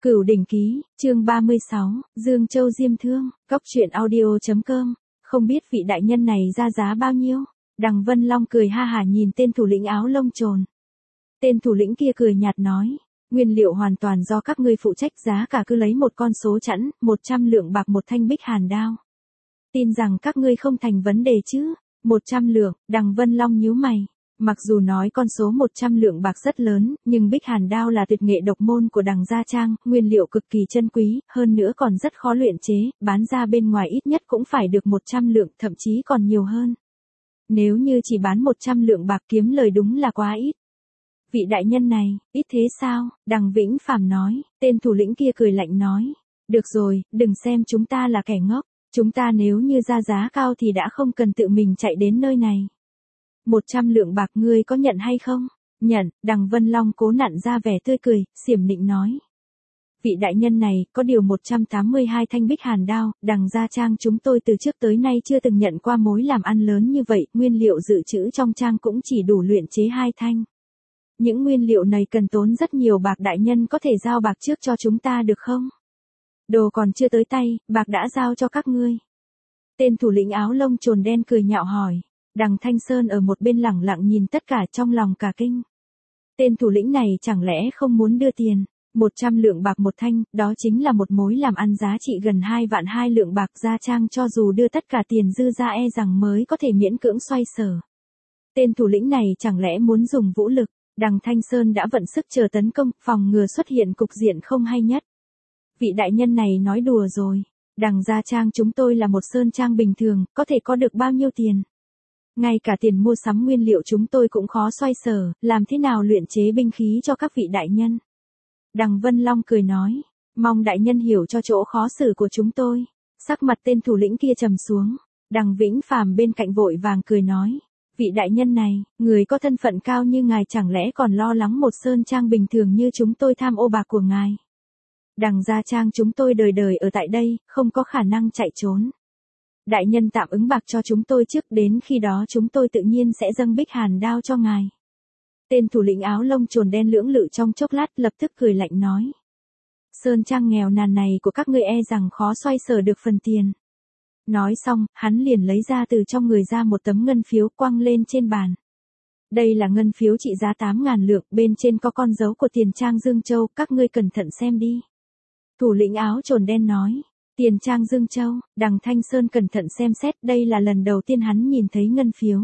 Cửu đỉnh ký, chương 36, Dương Châu Diêm Thương, Cóc truyện audio.com, không biết vị đại nhân này ra giá bao nhiêu? Đằng Vân Long cười ha hả nhìn tên thủ lĩnh áo lông trồn. Tên thủ lĩnh kia cười nhạt nói, nguyên liệu hoàn toàn do các ngươi phụ trách, giá cả cứ lấy một con số chẵn, 100 lượng bạc một thanh bích hàn đao. Tin rằng các ngươi không thành vấn đề chứ? 100 lượng, Đằng Vân Long nhíu mày. Mặc dù nói con số 100 lượng bạc rất lớn, nhưng bích hàn đao là tuyệt nghệ độc môn của Đằng Gia Trang, nguyên liệu cực kỳ chân quý, hơn nữa còn rất khó luyện chế, bán ra bên ngoài ít nhất cũng phải được 100 lượng, thậm chí còn nhiều hơn. Nếu như chỉ bán 100 lượng bạc kiếm lời đúng là quá ít. Vị đại nhân này, ít thế sao? Đằng Vĩnh Phàm nói, tên thủ lĩnh kia cười lạnh nói. Được rồi, đừng xem chúng ta là kẻ ngốc, chúng ta nếu như ra giá cao thì đã không cần tự mình chạy đến nơi này. 100 lượng bạc ngươi có nhận hay không? Nhận, Đằng Vân Long cố nặn ra vẻ tươi cười, xiểm nịnh nói. Vị đại nhân này, có điều 182 thanh bích hàn đao, Đằng Gia Trang chúng tôi từ trước tới nay chưa từng nhận qua mối làm ăn lớn như vậy, nguyên liệu dự trữ trong trang cũng chỉ đủ luyện chế 2 thanh. Những nguyên liệu này cần tốn rất nhiều bạc, đại nhân có thể giao bạc trước cho chúng ta được không? Đồ còn chưa tới tay, bạc đã giao cho các ngươi. Tên thủ lĩnh áo lông trồn đen cười nhạo hỏi. Đằng Thanh Sơn ở một bên lẳng lặng nhìn tất cả trong lòng cả kinh. Tên thủ lĩnh này chẳng lẽ không muốn đưa tiền? 100 lượng bạc một thanh, đó chính là một mối làm ăn giá trị gần 2 vạn 2 lượng bạc. Gia Trang cho dù đưa tất cả tiền dư ra e rằng mới có thể miễn cưỡng xoay sở. Tên thủ lĩnh này chẳng lẽ muốn dùng vũ lực? Đằng Thanh Sơn đã vận sức chờ tấn công, phòng ngừa xuất hiện cục diện không hay nhất. Vị đại nhân này nói đùa rồi. Đằng Gia Trang chúng tôi là một sơn trang bình thường, có thể có được bao nhiêu tiền? Ngay cả tiền mua sắm nguyên liệu chúng tôi cũng khó xoay sở, làm thế nào luyện chế binh khí cho các vị đại nhân? Đằng Vân Long cười nói, mong đại nhân hiểu cho chỗ khó xử của chúng tôi. Sắc mặt tên thủ lĩnh kia trầm xuống, Đằng Vĩnh Phàm bên cạnh vội vàng cười nói, vị đại nhân này, người có thân phận cao như ngài chẳng lẽ còn lo lắng một sơn trang bình thường như chúng tôi tham ô bạc của ngài? Đằng Gia Trang chúng tôi đời đời ở tại đây, không có khả năng chạy trốn. Đại nhân tạm ứng bạc cho chúng tôi trước, đến khi đó chúng tôi tự nhiên sẽ dâng bích hàn đao cho ngài. Tên thủ lĩnh áo lông trồn đen lưỡng lự trong chốc lát lập tức cười lạnh nói. Sơn trang nghèo nàn này của các ngươi e rằng khó xoay sở được phần tiền. Nói xong, hắn liền lấy ra từ trong người ra một tấm ngân phiếu quăng lên trên bàn. Đây là ngân phiếu trị giá 8.000 lượng, bên trên có con dấu của tiền trang Dương Châu, các ngươi cẩn thận xem đi. Thủ lĩnh áo trồn đen nói. Tiền trang Dương Châu, Đằng Thanh Sơn cẩn thận xem xét, đây là lần đầu tiên hắn nhìn thấy ngân phiếu.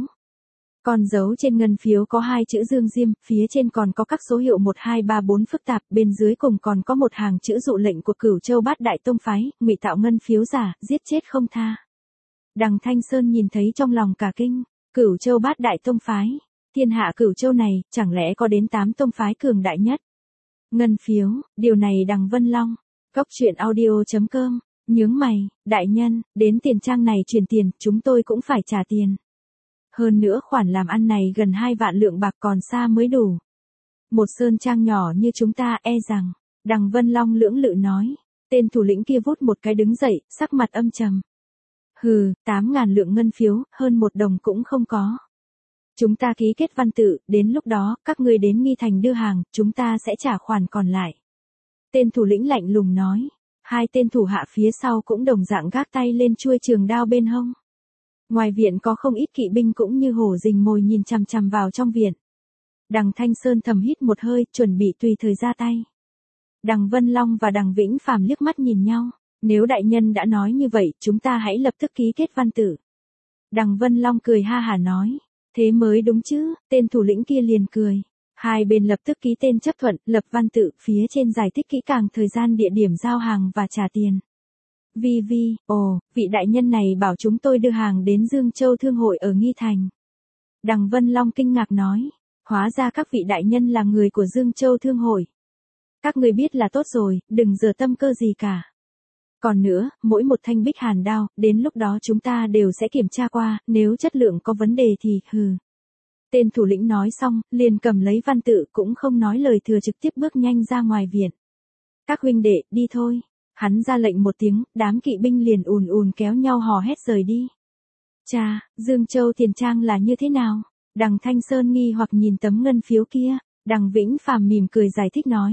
Con dấu trên ngân phiếu có 2 chữ Dương Diêm, phía trên còn có các số hiệu 1, 2, 3, 4 phức tạp, bên dưới cùng còn có một hàng chữ dụ lệnh của Cửu Châu Bát Đại Tông phái, ngụy tạo ngân phiếu giả, giết chết không tha. Đằng Thanh Sơn nhìn thấy trong lòng cả kinh, Cửu Châu Bát Đại Tông phái, thiên hạ Cửu Châu này, chẳng lẽ có đến 8 tông phái cường đại nhất? Ngân phiếu, điều này Đằng Vân Long, Cóc truyện audio.com. Nhướng mày, đại nhân, đến tiền trang này chuyển tiền, chúng tôi cũng phải trả tiền. Hơn nữa khoản làm ăn này gần 2 vạn lượng bạc còn xa mới đủ. Một sơn trang nhỏ như chúng ta e rằng, Đằng Vân Long lưỡng lự nói. Tên thủ lĩnh kia vút một cái đứng dậy, sắc mặt âm trầm. Hừ, 8.000 lượng ngân phiếu, hơn 1 đồng cũng không có. Chúng ta ký kết văn tự, đến lúc đó, các ngươi đến Nghi Thành đưa hàng, chúng ta sẽ trả khoản còn lại. Tên thủ lĩnh lạnh lùng nói. 2 tên thủ hạ phía sau cũng đồng dạng gác tay lên chuôi trường đao bên hông. Ngoài viện có không ít kỵ binh cũng như hổ rình mồi nhìn chằm chằm vào trong viện. Đằng Thanh Sơn thầm hít một hơi, chuẩn bị tùy thời ra tay. Đằng Vân Long và Đằng Vĩnh Phàm liếc mắt nhìn nhau. Nếu đại nhân đã nói như vậy, chúng ta hãy lập tức ký kết văn tự. Đằng Vân Long cười ha hả nói. Thế mới đúng chứ, tên thủ lĩnh kia liền cười. Hai bên lập tức ký tên chấp thuận, lập văn tự, phía trên giải thích kỹ càng thời gian địa điểm giao hàng và trả tiền. Vị đại nhân này bảo chúng tôi đưa hàng đến Dương Châu Thương hội ở Nghi Thành. Đằng Vân Long kinh ngạc nói, hóa ra các vị đại nhân là người của Dương Châu Thương hội. Các người biết là tốt rồi, đừng dở tâm cơ gì cả. Còn nữa, mỗi một thanh bích hàn đao, đến lúc đó chúng ta đều sẽ kiểm tra qua, nếu chất lượng có vấn đề thì, Tên thủ lĩnh nói xong, liền cầm lấy văn tự cũng không nói lời thừa trực tiếp bước nhanh ra ngoài viện. Các huynh đệ, đi thôi. Hắn ra lệnh một tiếng, đám kỵ binh liền ùn ùn kéo nhau hò hét rời đi. Cha, Dương Châu tiền trang là như thế nào? Đằng Thanh Sơn nghi hoặc nhìn tấm ngân phiếu kia, Đằng Vĩnh Phàm mỉm cười giải thích nói.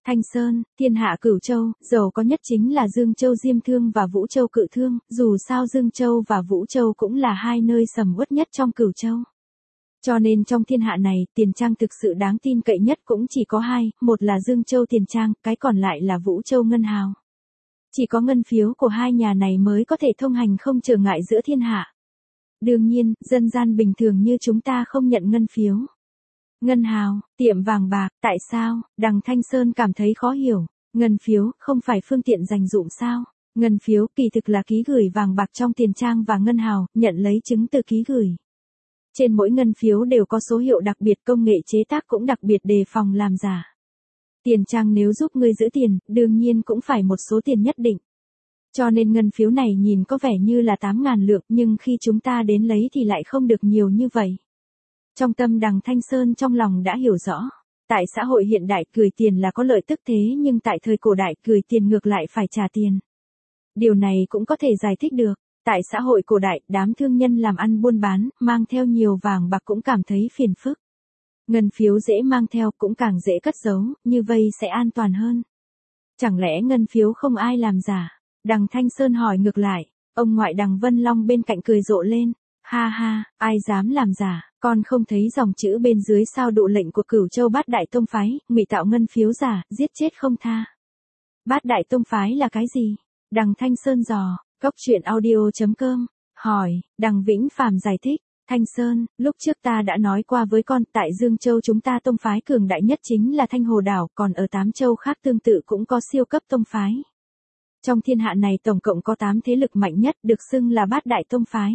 Thanh Sơn, thiên hạ Cửu Châu, giàu có nhất chính là Dương Châu Diêm Thương và Vũ Châu Cự Thương, dù sao Dương Châu và Vũ Châu cũng là hai nơi sầm uất nhất trong Cửu Châu. Cho nên trong thiên hạ này, tiền trang thực sự đáng tin cậy nhất cũng chỉ có hai, một là Dương Châu Tiền Trang, cái còn lại là Vũ Châu Ngân Hào. Chỉ có ngân phiếu của hai nhà này mới có thể thông hành không trở ngại giữa thiên hạ. Đương nhiên, dân gian bình thường như chúng ta không nhận ngân phiếu. Ngân hào, tiệm vàng bạc, tại sao? Đằng Thanh Sơn cảm thấy khó hiểu. Ngân phiếu, không phải phương tiện dành dụm sao? Ngân phiếu, kỳ thực là ký gửi vàng bạc trong tiền trang và ngân hào, nhận lấy chứng từ ký gửi. Trên mỗi ngân phiếu đều có số hiệu đặc biệt, công nghệ chế tác cũng đặc biệt đề phòng làm giả. Tiền trang nếu giúp ngươi giữ tiền, đương nhiên cũng phải một số tiền nhất định. Cho nên ngân phiếu này nhìn có vẻ như là 8.000 lượng, nhưng khi chúng ta đến lấy thì lại không được nhiều như vậy. Trong tâm Đằng Thanh Sơn trong lòng đã hiểu rõ. Tại xã hội hiện đại gửi tiền là có lợi tức thế, nhưng tại thời cổ đại gửi tiền ngược lại phải trả tiền. Điều này cũng có thể giải thích được. Tại xã hội cổ đại, đám thương nhân làm ăn buôn bán, mang theo nhiều vàng bạc cũng cảm thấy phiền phức. Ngân phiếu dễ mang theo cũng càng dễ cất giấu, như vậy sẽ an toàn hơn. Chẳng lẽ ngân phiếu không ai làm giả? Đằng Thanh Sơn hỏi ngược lại, ông ngoại Đằng Vân Long bên cạnh cười rộ lên. Ha ha, ai dám làm giả, con không thấy dòng chữ bên dưới sao độ lệnh của Cửu Châu Bát Đại Tông Phái, ngụy tạo ngân phiếu giả, giết chết không tha. Bát Đại Tông Phái là cái gì? Đằng Thanh Sơn dò, coctruyện.audio.com, hỏi, Đằng Vĩnh Phàm giải thích. Thanh Sơn, lúc trước ta đã nói qua với con, tại Dương Châu chúng ta tông phái cường đại nhất chính là Thanh Hồ Đảo, còn ở 8 châu khác tương tự cũng có siêu cấp tông phái. Trong thiên hạ này tổng cộng có 8 thế lực mạnh nhất, được xưng là Bát Đại Tông Phái.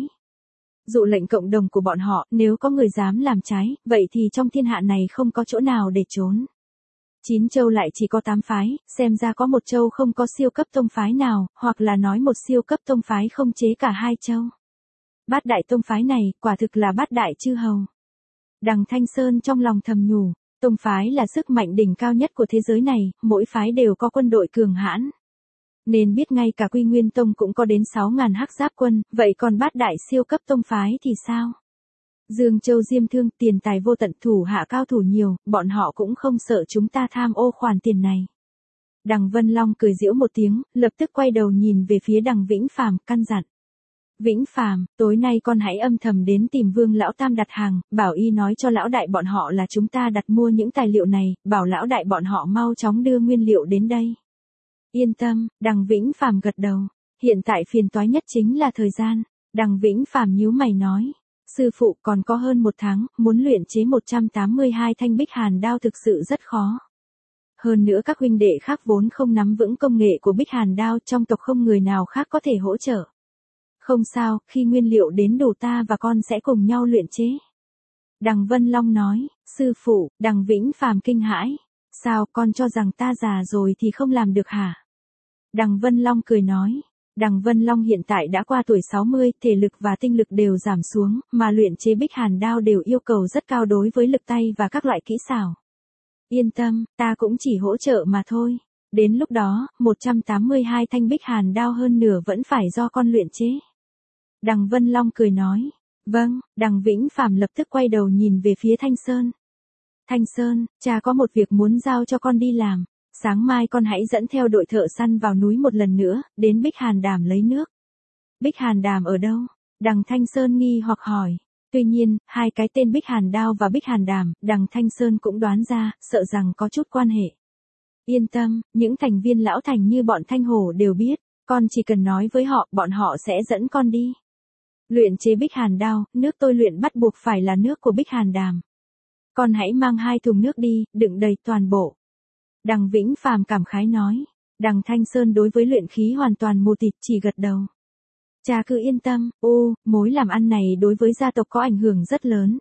Dụ lệnh cộng đồng của bọn họ, nếu có người dám làm trái, vậy thì trong thiên hạ này không có chỗ nào để trốn. 9 châu lại chỉ có 8 phái, xem ra có một châu không có siêu cấp tông phái nào, hoặc là nói một siêu cấp tông phái không chế cả hai châu. Bát Đại Tông Phái này, quả thực là bát đại chư hầu. Đằng Thanh Sơn trong lòng thầm nhủ, tông phái là sức mạnh đỉnh cao nhất của thế giới này, mỗi phái đều có quân đội cường hãn. Nên biết ngay cả Quy Nguyên Tông cũng có đến 6.000 hắc giáp quân, vậy còn bát đại siêu cấp tông phái thì sao? Dương Châu Diêm Thương, tiền tài vô tận, thủ hạ cao thủ nhiều, bọn họ cũng không sợ chúng ta tham ô khoản tiền này. Đằng Vân Long cười giễu một tiếng, lập tức quay đầu nhìn về phía Đằng Vĩnh Phàm, căn dặn. Vĩnh Phàm, tối nay con hãy âm thầm đến tìm Vương lão tam đặt hàng, bảo y nói cho lão đại bọn họ là chúng ta đặt mua những tài liệu này, bảo lão đại bọn họ mau chóng đưa nguyên liệu đến đây. Yên tâm, Đằng Vĩnh Phàm gật đầu. Hiện tại phiền toái nhất chính là thời gian. Đằng Vĩnh Phàm nhíu mày nói, sư phụ còn có hơn 1 tháng, muốn luyện chế 182 thanh bích hàn đao thực sự rất khó. Hơn nữa các huynh đệ khác vốn không nắm vững công nghệ của bích hàn đao, trong tộc không người nào khác có thể hỗ trợ. Không sao, khi nguyên liệu đến đủ ta và con sẽ cùng nhau luyện chế. Đằng Vân Long nói, sư phụ. Đằng Vĩnh Phàm kinh hãi. Sao, con cho rằng ta già rồi thì không làm được hả? Đằng Vân Long cười nói, Đằng Vân Long hiện tại đã qua tuổi 60, thể lực và tinh lực đều giảm xuống, mà luyện chế bích hàn đao đều yêu cầu rất cao đối với lực tay và các loại kỹ xảo. Yên tâm, ta cũng chỉ hỗ trợ mà thôi. Đến lúc đó, 182 thanh bích hàn đao hơn nửa vẫn phải do con luyện chế. Đằng Vân Long cười nói, vâng. Đằng Vĩnh Phàm lập tức quay đầu nhìn về phía Thanh Sơn. Thanh Sơn, cha có một việc muốn giao cho con đi làm. Sáng mai con hãy dẫn theo đội thợ săn vào núi một lần nữa, đến Bích Hàn Đàm lấy nước. Bích Hàn Đàm ở đâu? Đằng Thanh Sơn nghi hoặc hỏi. Tuy nhiên, hai cái tên Bích Hàn Đao và Bích Hàn Đàm, Đằng Thanh Sơn cũng đoán ra, sợ rằng có chút quan hệ. Yên tâm, những thành viên lão thành như bọn Thanh Hổ đều biết, con chỉ cần nói với họ, bọn họ sẽ dẫn con đi. Luyện chế Bích Hàn Đao, nước tôi luyện bắt buộc phải là nước của Bích Hàn Đàm. Con hãy mang 2 thùng nước đi, đựng đầy toàn bộ. Đằng Vĩnh Phàm cảm khái nói. Đằng Thanh Sơn đối với luyện khí hoàn toàn mù tịt, chỉ gật đầu. Cha cứ yên tâm, mối làm ăn này đối với gia tộc có ảnh hưởng rất lớn.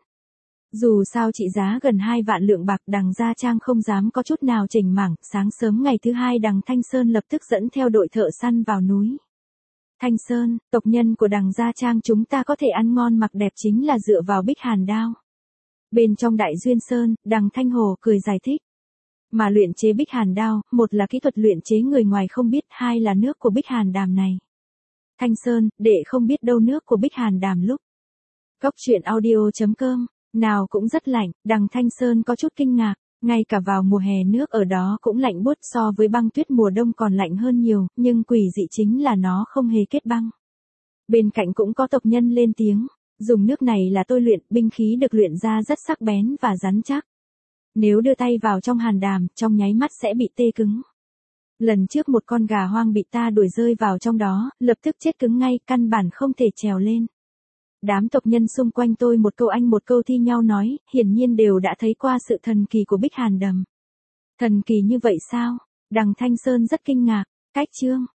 Dù sao trị giá gần 2 vạn lượng bạc, Đằng Gia Trang không dám có chút nào chểnh mảng. Sáng sớm ngày thứ 2 Đằng Thanh Sơn lập tức dẫn theo đội thợ săn vào núi. Thanh Sơn, tộc nhân của Đằng Gia Trang chúng ta có thể ăn ngon mặc đẹp chính là dựa vào Bích Hàn Đao. Bên trong Đại Duyên Sơn, Đằng Thanh Hồ cười giải thích. Mà luyện chế Bích Hàn Đao, một là kỹ thuật luyện chế người ngoài không biết, hai là nước của Bích Hàn Đàm này. Thanh Sơn, đệ không biết đâu nước của Bích Hàn Đàm lúc. Coctruyện audio.com, nào cũng rất lạnh, Đằng Thanh Sơn có chút kinh ngạc. Ngay cả vào mùa hè nước ở đó cũng lạnh buốt, so với băng tuyết mùa đông còn lạnh hơn nhiều, nhưng quỷ dị chính là nó không hề kết băng. Bên cạnh cũng có tộc nhân lên tiếng, dùng nước này là tôi luyện, binh khí được luyện ra rất sắc bén và rắn chắc. Nếu đưa tay vào trong hàn đàm, trong nháy mắt sẽ bị tê cứng. Lần trước một con gà hoang bị ta đuổi rơi vào trong đó, lập tức chết cứng ngay, căn bản không thể trèo lên. Đám tộc nhân xung quanh tôi một câu anh một câu thi nhau nói, hiển nhiên đều đã thấy qua sự thần kỳ của Bích Hàn Đầm. Thần kỳ như vậy sao? Đằng Thanh Sơn rất kinh ngạc. Cách chương